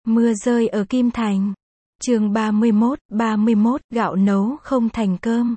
Mưa rơi ở Kim Thành. Chương 31, gạo nấu không thành cơm.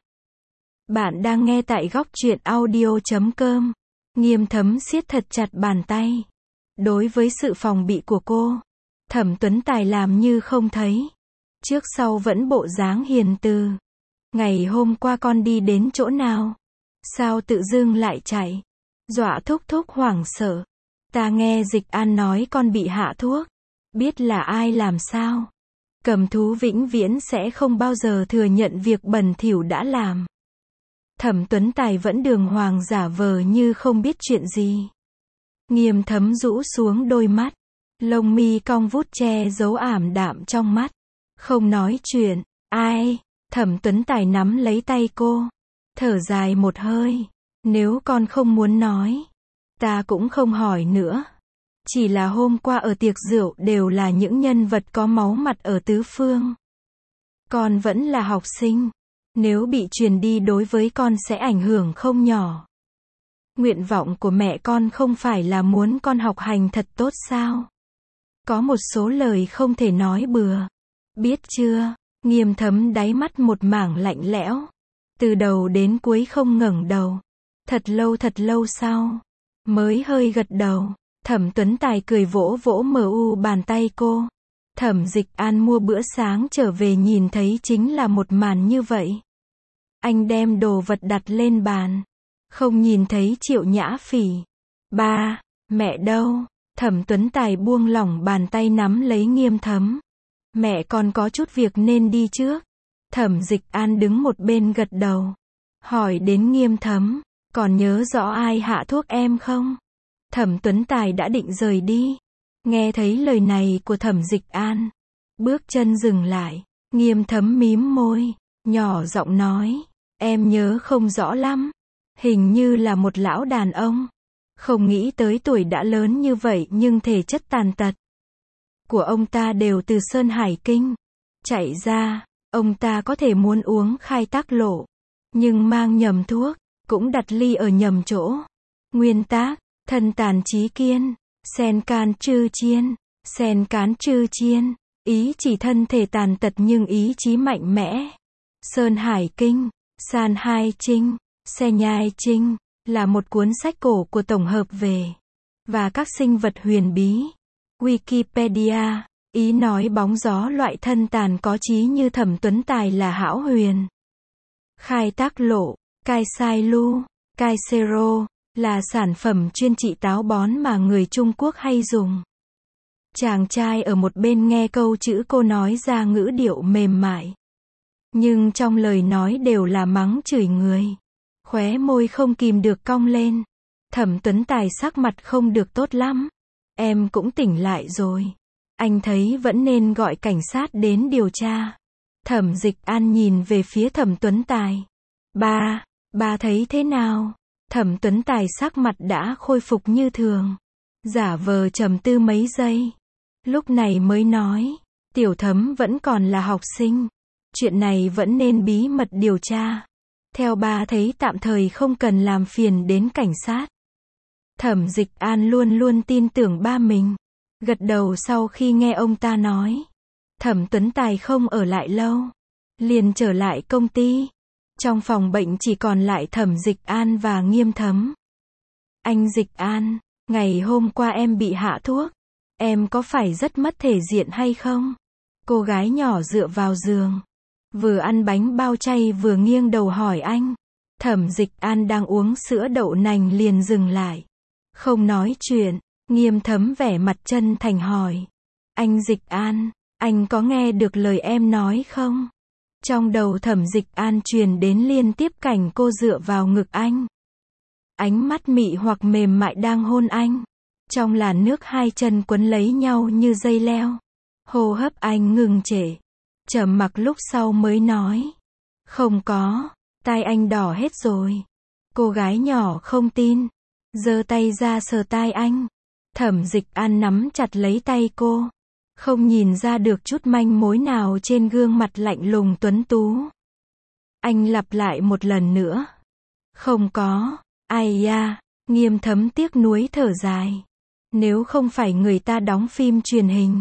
Bạn đang nghe tại góc truyện audio.com. Nghiêm Thấm siết thật chặt bàn tay. Đối với sự phòng bị của cô, Thẩm Tuấn Tài làm như không thấy. Trước sau vẫn bộ dáng hiền từ. Ngày hôm qua con đi đến chỗ nào? Sao tự dưng lại chạy? Dọa thúc thúc hoảng sợ. Ta nghe Dịch An nói con bị hạ thuốc. Biết là ai làm sao? Cầm thú vĩnh viễn sẽ không bao giờ thừa nhận việc bẩn thỉu đã làm. Thẩm Tuấn Tài vẫn đường hoàng giả vờ như không biết chuyện gì. Nghiêm Thấm rũ xuống đôi mắt. Lông mi cong vút che giấu ảm đạm trong mắt. Không nói chuyện. Ai? Thẩm Tuấn Tài nắm lấy tay cô. Thở dài một hơi. Nếu con không muốn nói, ta cũng không hỏi nữa. Chỉ là hôm qua ở tiệc rượu đều là những nhân vật có máu mặt ở tứ phương. Con vẫn là học sinh. Nếu bị truyền đi đối với con sẽ ảnh hưởng không nhỏ. Nguyện vọng của mẹ con không phải là muốn con học hành thật tốt sao? Có một số lời không thể nói bừa. Biết chưa? Nghiêm Thấm đáy mắt một mảng lạnh lẽo. Từ đầu đến cuối không ngẩng đầu. Thật lâu sau, mới hơi gật đầu. Thẩm Tuấn Tài cười vỗ vỗ bàn tay cô. Thẩm Dịch An mua bữa sáng trở về nhìn thấy chính là một màn như vậy. Anh đem đồ vật đặt lên bàn. Không nhìn thấy Triệu Nhã Phỉ. Ba, mẹ đâu? Thẩm Tuấn Tài buông lỏng bàn tay nắm lấy Nghiêm Thấm. Mẹ còn có chút việc nên đi trước. Thẩm Dịch An đứng một bên gật đầu. Hỏi đến Nghiêm Thấm, còn nhớ rõ ai hạ thuốc em không? Thẩm Tuấn Tài đã định rời đi. Nghe thấy lời này của Thẩm Dịch An, bước chân dừng lại. Nghiêm Thấm mím môi, nhỏ giọng nói, em nhớ không rõ lắm. Hình như là một lão đàn ông. Không nghĩ tới tuổi đã lớn như vậy nhưng thể chất tàn tật của ông ta đều từ Sơn Hải Kinh chạy ra. Ông ta có thể muốn uống Khai Tác Lộ, nhưng mang nhầm thuốc, cũng đặt ly ở nhầm chỗ. Nguyên tác, thân tàn trí kiên, sen can trư chiên, ý chỉ thân thể tàn tật nhưng ý chí mạnh mẽ. Sơn Hải Kinh, San Hai Trinh, Xe Nhai Trinh, là một cuốn sách cổ của tổng hợp về và các sinh vật huyền bí. Wikipedia, ý nói bóng gió loại thân tàn có trí như Thẩm Tuấn Tài là hão huyền. Khai Tác Lộ, Cai Sai Lu, Cai Sero, là sản phẩm chuyên trị táo bón mà người Trung Quốc hay dùng. Chàng trai ở một bên nghe câu chữ cô nói ra ngữ điệu mềm mại. Nhưng trong lời nói đều là mắng chửi người. Khóe môi không kìm được cong lên. Thẩm Tuấn Tài sắc mặt không được tốt lắm. Em cũng tỉnh lại rồi. Anh thấy vẫn nên gọi cảnh sát đến điều tra. Thẩm Dịch An nhìn về phía Thẩm Tuấn Tài. Ba thấy thế nào? Thẩm Tuấn Tài sắc mặt đã khôi phục như thường. Giả vờ trầm tư mấy giây. Lúc này mới nói. Tiểu Thấm vẫn còn là học sinh. Chuyện này vẫn nên bí mật điều tra. Theo ba thấy tạm thời không cần làm phiền đến cảnh sát. Thẩm Dịch An luôn luôn tin tưởng ba mình. Gật đầu sau khi nghe ông ta nói. Thẩm Tuấn Tài không ở lại lâu. Liền trở lại công ty. Trong phòng bệnh chỉ còn lại Thẩm Dịch An và Nghiêm Thấm. Anh Dịch An, ngày hôm qua em bị hạ thuốc. Em có phải rất mất thể diện hay không? Cô gái nhỏ dựa vào giường. Vừa ăn bánh bao chay vừa nghiêng đầu hỏi anh. Thẩm Dịch An đang uống sữa đậu nành liền dừng lại. Không nói chuyện. Nghiêm Thấm vẻ mặt chân thành hỏi. Anh Dịch An, anh có nghe được lời em nói không? Trong đầu Thẩm Dịch An truyền đến liên tiếp cảnh cô dựa vào ngực anh. Ánh mắt mị hoặc mềm mại đang hôn anh. Trong làn nước hai chân quấn lấy nhau như dây leo. Hô hấp anh ngừng trệ. Trầm mặc lúc sau mới nói. Không có, tai anh đỏ hết rồi. Cô gái nhỏ không tin. Giơ tay ra sờ tai anh. Thẩm Dịch An nắm chặt lấy tay cô. Không nhìn ra được chút manh mối nào trên gương mặt lạnh lùng tuấn tú. Anh lặp lại một lần nữa. Không có, ai da, Nghiêm Thấm tiếc nuối thở dài. Nếu không phải người ta đóng phim truyền hình,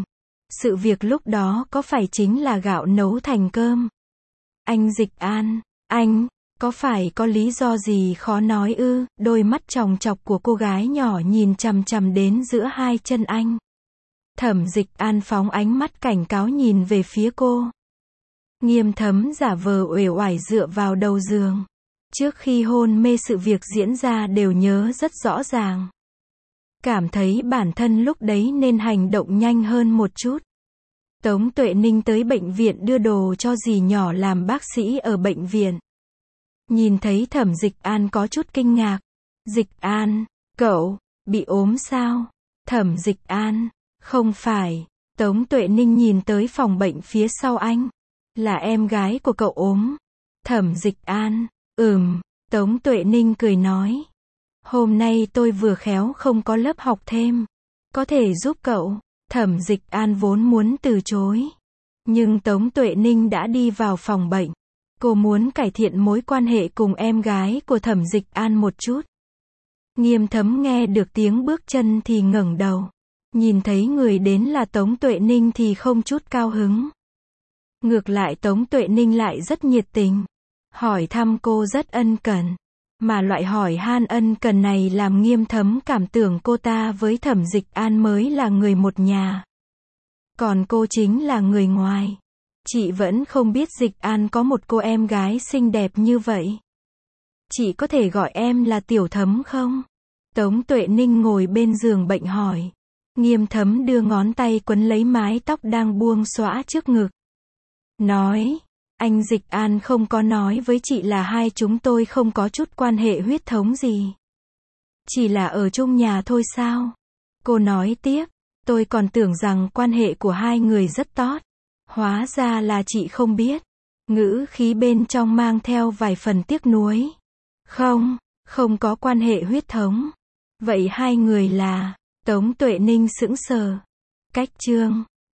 sự việc lúc đó có phải chính là gạo nấu thành cơm? Anh Dịch An, anh, có phải có lý do gì khó nói ư? Đôi mắt tròng trọc của cô gái nhỏ nhìn chằm chằm đến giữa hai chân anh. Thẩm Dịch An phóng ánh mắt cảnh cáo nhìn về phía cô. Nghiêm Thấm giả vờ uể oải dựa vào đầu giường. Trước khi hôn mê sự việc diễn ra đều nhớ rất rõ ràng. Cảm thấy bản thân lúc đấy nên hành động nhanh hơn một chút. Tống Tuệ Ninh tới bệnh viện đưa đồ cho dì nhỏ làm bác sĩ ở bệnh viện. Nhìn thấy Thẩm Dịch An có chút kinh ngạc. Dịch An, cậu, bị ốm sao? Thẩm Dịch An, không phải. Tống Tuệ Ninh nhìn tới phòng bệnh phía sau anh. Là em gái của cậu ốm. Thẩm Dịch An, Tống Tuệ Ninh cười nói. Hôm nay tôi vừa khéo không có lớp học thêm. Có thể giúp cậu. Thẩm Dịch An vốn muốn từ chối. Nhưng Tống Tuệ Ninh đã đi vào phòng bệnh. Cô muốn cải thiện mối quan hệ cùng em gái của Thẩm Dịch An một chút. Nghiêm Thấm nghe được tiếng bước chân thì ngẩng đầu. Nhìn thấy người đến là Tống Tuệ Ninh thì không chút cao hứng. Ngược lại Tống Tuệ Ninh lại rất nhiệt tình. Hỏi thăm cô rất ân cần. Mà loại hỏi han ân cần này làm Nghiêm Thấm cảm tưởng cô ta với Thẩm Dịch An mới là người một nhà. Còn cô chính là người ngoài. Chị vẫn không biết Dịch An có một cô em gái xinh đẹp như vậy. Chị có thể gọi em là Tiểu Thấm không? Tống Tuệ Ninh ngồi bên giường bệnh hỏi. Nghiêm Thấm đưa ngón tay quấn lấy mái tóc đang buông xõa trước ngực. Nói, anh Dịch An không có nói với chị là hai chúng tôi không có chút quan hệ huyết thống gì. Chỉ là ở chung nhà thôi sao? Cô nói tiếp, tôi còn tưởng rằng quan hệ của hai người rất tốt. Hóa ra là chị không biết. Ngữ khí bên trong mang theo vài phần tiếc nuối. Không có quan hệ huyết thống. Vậy hai người là... Tống Tuệ Ninh sững sờ. Cách chương